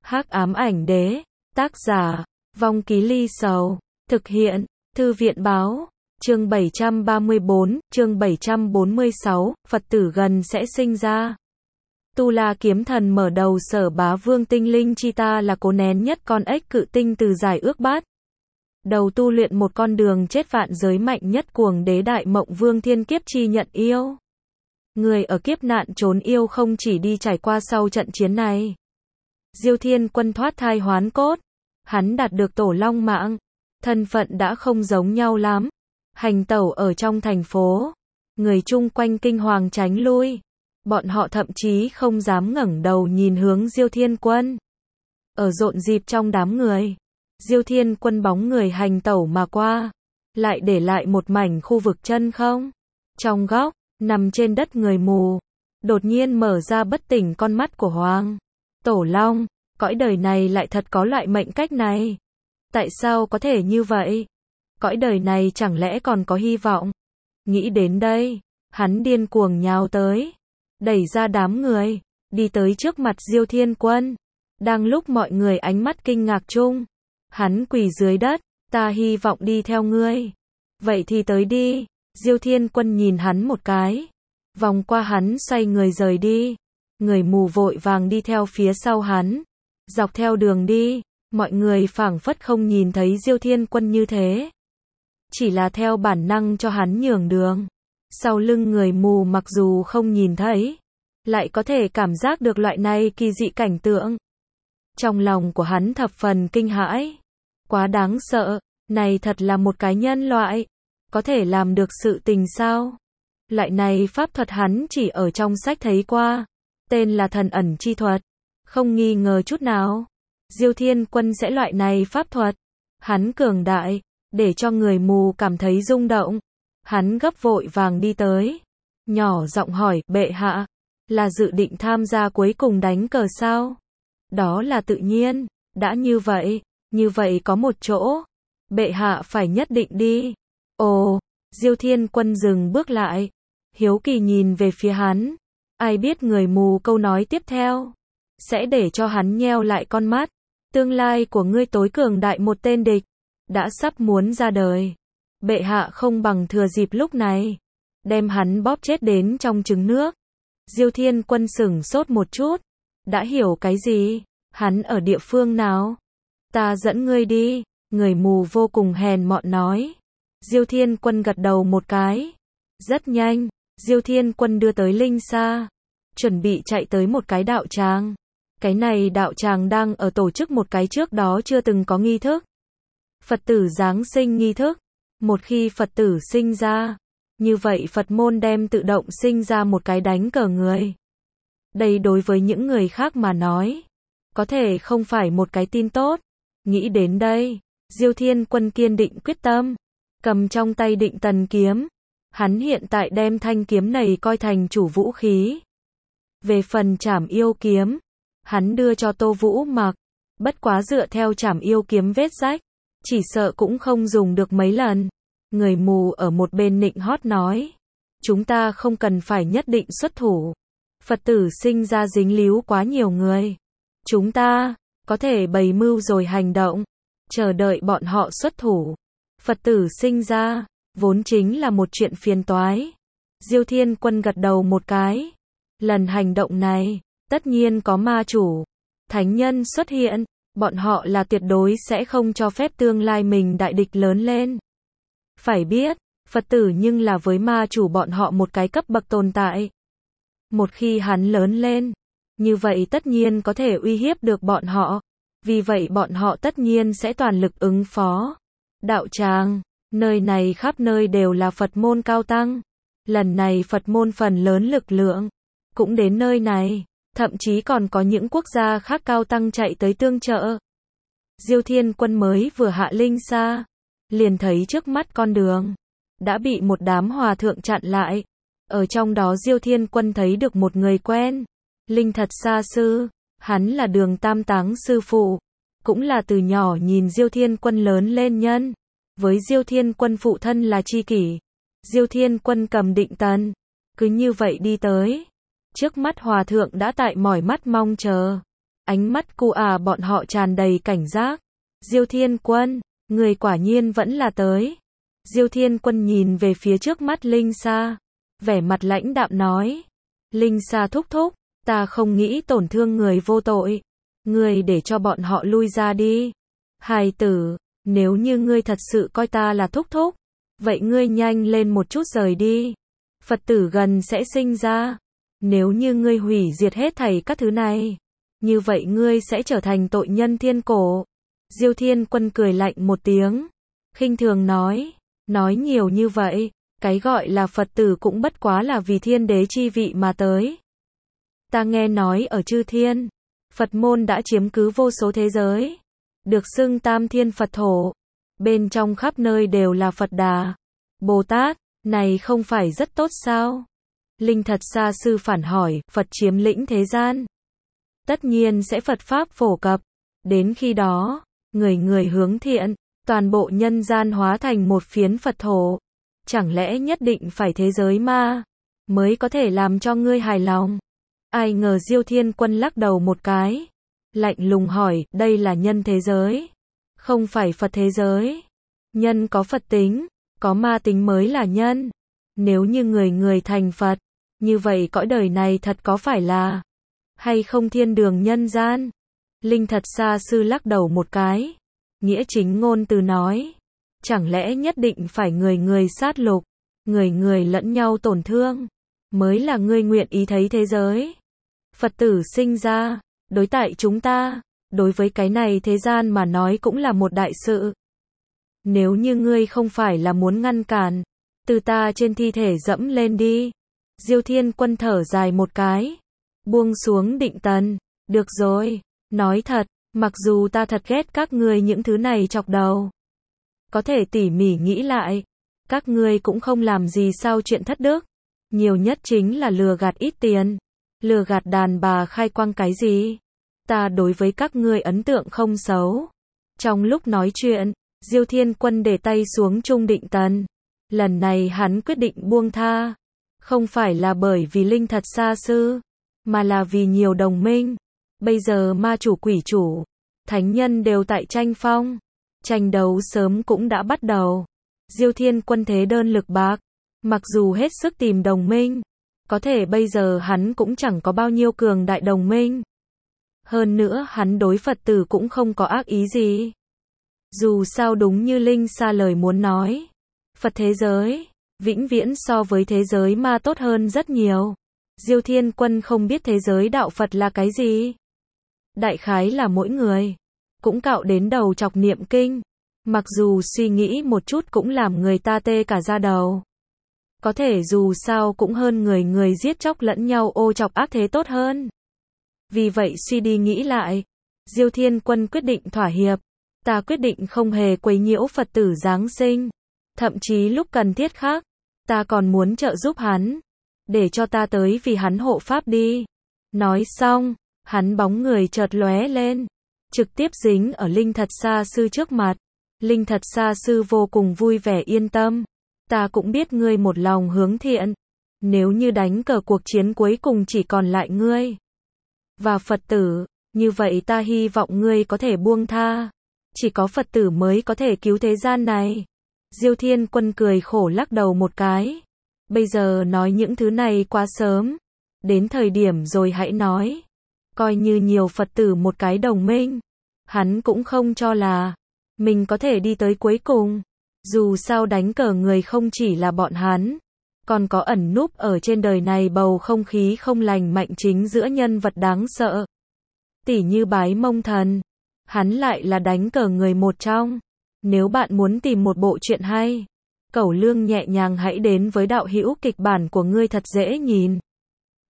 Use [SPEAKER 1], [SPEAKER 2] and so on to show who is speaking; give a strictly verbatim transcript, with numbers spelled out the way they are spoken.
[SPEAKER 1] Hắc ám ảnh đế, tác giả, Vong Ký Ly Sầu, thực hiện, Thư viện báo, chương bảy trăm ba mươi bốn, chương bảy trăm bốn mươi sáu, Phật tử gần sẽ sinh ra. Tu La kiếm thần mở đầu Sở Bá Vương tinh linh Cheetah là cố nén nhất con ếch cự tinh từ giải ước bát. Đầu tu luyện một con đường chết vạn giới mạnh nhất cuồng đế đại mộng vương thiên kiếp chi nhận yêu. Người ở kiếp nạn trốn yêu không chỉ đi trải qua sau trận chiến này. Diêu Thiên Quân thoát thai hoán cốt, hắn đạt được tổ long mạng, thân phận đã không giống nhau lắm. Hành tẩu ở trong thành phố, người chung quanh kinh hoàng tránh lui, bọn họ thậm chí không dám ngẩng đầu nhìn hướng Diêu Thiên Quân. Ở rộn rịp trong đám người, Diêu Thiên Quân bóng người hành tẩu mà qua, lại để lại một mảnh khu vực chân không. Trong góc, nằm trên đất người mù, đột nhiên mở ra bất tỉnh con mắt của Hoàng Tổ Long, cõi đời này lại thật có loại mệnh cách này. Tại sao có thể như vậy? Cõi đời này chẳng lẽ còn có hy vọng? Nghĩ đến đây, hắn điên cuồng nhào tới, đẩy ra đám người, đi tới trước mặt Diêu Thiên Quân. Đang lúc mọi người ánh mắt kinh ngạc chung, hắn quỳ dưới đất, ta hy vọng đi theo ngươi. Vậy thì tới đi. Diêu Thiên Quân nhìn hắn một cái, vòng qua hắn xoay người rời đi. Người mù vội vàng đi theo phía sau hắn. Dọc theo đường đi, mọi người phảng phất không nhìn thấy Diêu Thiên Quân như thế. Chỉ là theo bản năng cho hắn nhường đường. Sau lưng người mù mặc dù không nhìn thấy, lại có thể cảm giác được loại này kỳ dị cảnh tượng. Trong lòng của hắn thập phần kinh hãi. Quá đáng sợ, này thật là một cái nhân loại. Có thể làm được sự tình sao? Loại này pháp thuật hắn chỉ ở trong sách thấy qua. Tên là thần ẩn chi thuật. Không nghi ngờ chút nào. Diêu Thiên Quân sẽ loại này pháp thuật. Hắn cường đại, để cho người mù cảm thấy rung động. Hắn gấp vội vàng đi tới. Nhỏ giọng hỏi, bệ hạ, là dự định tham gia cuối cùng đánh cờ sao? Đó là tự nhiên, đã như vậy, như vậy có một chỗ. Bệ hạ phải nhất định đi. Ồ, Diêu Thiên Quân dừng bước lại. Hiếu kỳ nhìn về phía hắn. Ai biết người mù câu nói tiếp theo sẽ để cho hắn nheo lại con mắt. Tương lai của ngươi tối cường đại một tên địch đã sắp muốn ra đời. Bệ hạ không bằng thừa dịp lúc này đem hắn bóp chết đến trong trứng nước. Diêu Thiên Quân sửng sốt một chút. Đã hiểu cái gì? Hắn ở địa phương nào? Ta dẫn ngươi đi. Người mù vô cùng hèn mọn nói. Diêu Thiên Quân gật đầu một cái. Rất nhanh, Diêu Thiên Quân đưa tới Linh Sa, chuẩn bị chạy tới một cái đạo tràng. Cái này đạo tràng đang ở tổ chức một cái trước đó chưa từng có nghi thức. Phật tử giáng sinh nghi thức. Một khi Phật tử sinh ra, như vậy Phật môn đem tự động sinh ra một cái đánh cờ người. Đây đối với những người khác mà nói, có thể không phải một cái tin tốt. Nghĩ đến đây, Diêu Thiên Quân kiên định quyết tâm, cầm trong tay Định Tần kiếm. Hắn hiện tại đem thanh kiếm này coi thành chủ vũ khí. Về phần Trảm Yêu kiếm, hắn đưa cho Tô Vũ mặc. Bất quá dựa theo Trảm Yêu kiếm vết rách, chỉ sợ cũng không dùng được mấy lần. Người mù ở một bên nịnh hót nói. Chúng ta không cần phải nhất định xuất thủ. Phật tử sinh ra dính líu quá nhiều người. Chúng ta có thể bày mưu rồi hành động, chờ đợi bọn họ xuất thủ. Phật tử sinh ra vốn chính là một chuyện phiền toái. Diêu Thiên Quân gật đầu một cái. Lần hành động này, tất nhiên có ma chủ, thánh nhân xuất hiện. Bọn họ là tuyệt đối sẽ không cho phép tương lai mình đại địch lớn lên. Phải biết, Phật tử nhưng là với ma chủ bọn họ một cái cấp bậc tồn tại. Một khi hắn lớn lên, như vậy tất nhiên có thể uy hiếp được bọn họ. Vì vậy bọn họ tất nhiên sẽ toàn lực ứng phó. Đạo tràng, nơi này khắp nơi đều là Phật môn cao tăng. Lần này Phật môn phần lớn lực lượng cũng đến nơi này, thậm chí còn có những quốc gia khác cao tăng chạy tới tương trợ. Diêu Thiên Quân mới vừa hạ Linh Sa, liền thấy trước mắt con đường đã bị một đám hòa thượng chặn lại. Ở trong đó Diêu Thiên Quân thấy được một người quen, Linh Thật Sa sư. Hắn là Đường Tam Táng sư phụ, cũng là từ nhỏ nhìn Diêu Thiên Quân lớn lên nhân. Với Diêu Thiên Quân phụ thân là tri kỷ. Diêu Thiên Quân cầm Định Tần, cứ như vậy đi tới. Trước mắt hòa thượng đã tại mỏi mắt mong chờ. Ánh mắt cu à bọn họ tràn đầy cảnh giác. Diêu Thiên Quân, người quả nhiên vẫn là tới. Diêu Thiên Quân nhìn về phía trước mắt Linh Sa, vẻ mặt lãnh đạm nói. Linh Sa thúc thúc, ta không nghĩ tổn thương người vô tội. Ngươi để cho bọn họ lui ra đi. Hài tử, nếu như ngươi thật sự coi ta là thúc thúc, vậy ngươi nhanh lên một chút rời đi. Phật tử gần sẽ sinh ra. Nếu như ngươi hủy diệt hết thảy các thứ này, như vậy ngươi sẽ trở thành tội nhân thiên cổ. Diêu Thiên Quân cười lạnh một tiếng, khinh thường nói, nói nhiều như vậy, cái gọi là Phật tử cũng bất quá là vì thiên đế chi vị mà tới. Ta nghe nói ở chư thiên, Phật môn đã chiếm cứ vô số thế giới, được xưng tam thiên Phật thổ, bên trong khắp nơi đều là Phật Đà, Bồ Tát, này không phải rất tốt sao? Linh Thật Sa Sư phản hỏi, Phật chiếm lĩnh thế gian, tất nhiên sẽ Phật Pháp phổ cập, đến khi đó, người người hướng thiện, toàn bộ nhân gian hóa thành một phiến Phật thổ, chẳng lẽ nhất định phải thế giới ma, mới có thể làm cho ngươi hài lòng? Ai ngờ Diêu Thiên Quân lắc đầu một cái, lạnh lùng hỏi, đây là nhân thế giới, không phải Phật thế giới. Nhân có Phật tính, có ma tính mới là nhân. Nếu như người người thành Phật, như vậy cõi đời này thật có phải là hay không thiên đường nhân gian? Linh Thật Sa Sư lắc đầu một cái, nghĩa chính ngôn từ nói, chẳng lẽ nhất định phải người người sát lục, người người lẫn nhau tổn thương, mới là ngươi nguyện ý thấy thế giới? Phật tử sinh ra, đối tại chúng ta, đối với cái này thế gian mà nói cũng là một đại sự. Nếu như ngươi không phải là muốn ngăn cản, từ ta trên thi thể dẫm lên đi. Diêu Thiên Quân thở dài một cái, buông xuống định tần, được rồi, nói thật, mặc dù ta thật ghét các ngươi những thứ này chọc đầu. Có thể tỉ mỉ nghĩ lại, các ngươi cũng không làm gì sao chuyện thất đức, nhiều nhất chính là lừa gạt ít tiền, lừa gạt đàn bà khai quang cái gì. Ta đối với các ngươi ấn tượng không xấu. Trong lúc nói chuyện, Diêu Thiên Quân để tay xuống trung định tần. Lần này hắn quyết định buông tha, không phải là bởi vì Linh Thật Sa Sư, mà là vì nhiều đồng minh. Bây giờ ma chủ quỷ chủ, thánh nhân đều tại tranh phong, tranh đấu sớm cũng đã bắt đầu. Diêu Thiên Quân thế đơn lực bạc, mặc dù hết sức tìm đồng minh, có thể bây giờ hắn cũng chẳng có bao nhiêu cường đại đồng minh. Hơn nữa hắn đối Phật tử cũng không có ác ý gì. Dù sao đúng như Linh Sa lời muốn nói, Phật thế giới, vĩnh viễn so với thế giới ma tốt hơn rất nhiều. Diêu Thiên Quân không biết thế giới đạo Phật là cái gì. Đại khái là mỗi người cũng cạo đến đầu chọc niệm kinh, mặc dù suy nghĩ một chút cũng làm người ta tê cả da đầu. Có thể dù sao cũng hơn người người giết chóc lẫn nhau ô chọc ác thế tốt hơn. Vì vậy suy đi nghĩ lại, Diêu Thiên Quân quyết định thỏa hiệp. Ta quyết định không hề quấy nhiễu Phật tử Giáng sinh. Thậm chí lúc cần thiết khác, ta còn muốn trợ giúp hắn. Để cho ta tới vì hắn hộ pháp đi. Nói xong, hắn bóng người chợt lóe lên, trực tiếp dính ở Linh Thật Sa Sư trước mặt. Linh Thật Sa Sư vô cùng vui vẻ yên tâm. Ta cũng biết ngươi một lòng hướng thiện. Nếu như đánh cờ cuộc chiến cuối cùng chỉ còn lại ngươi và Phật tử, như vậy ta hy vọng ngươi có thể buông tha. Chỉ có Phật tử mới có thể cứu thế gian này. Diêu Thiên Quân cười khổ lắc đầu một cái. Bây giờ nói những thứ này quá sớm. Đến thời điểm rồi hãy nói. Coi như nhiều Phật tử một cái đồng minh. Hắn cũng không cho là mình có thể đi tới cuối cùng. Dù sao đánh cờ người không chỉ là bọn hắn, còn có ẩn núp ở trên đời này bầu không khí không lành mạnh chính giữa nhân vật đáng sợ. Tỉ như Bái Mông Thần, hắn lại là đánh cờ người một trong. Nếu bạn muốn tìm một bộ truyện hay, cẩu lương nhẹ nhàng hãy đến với đạo hữu kịch bản của ngươi thật dễ nhìn.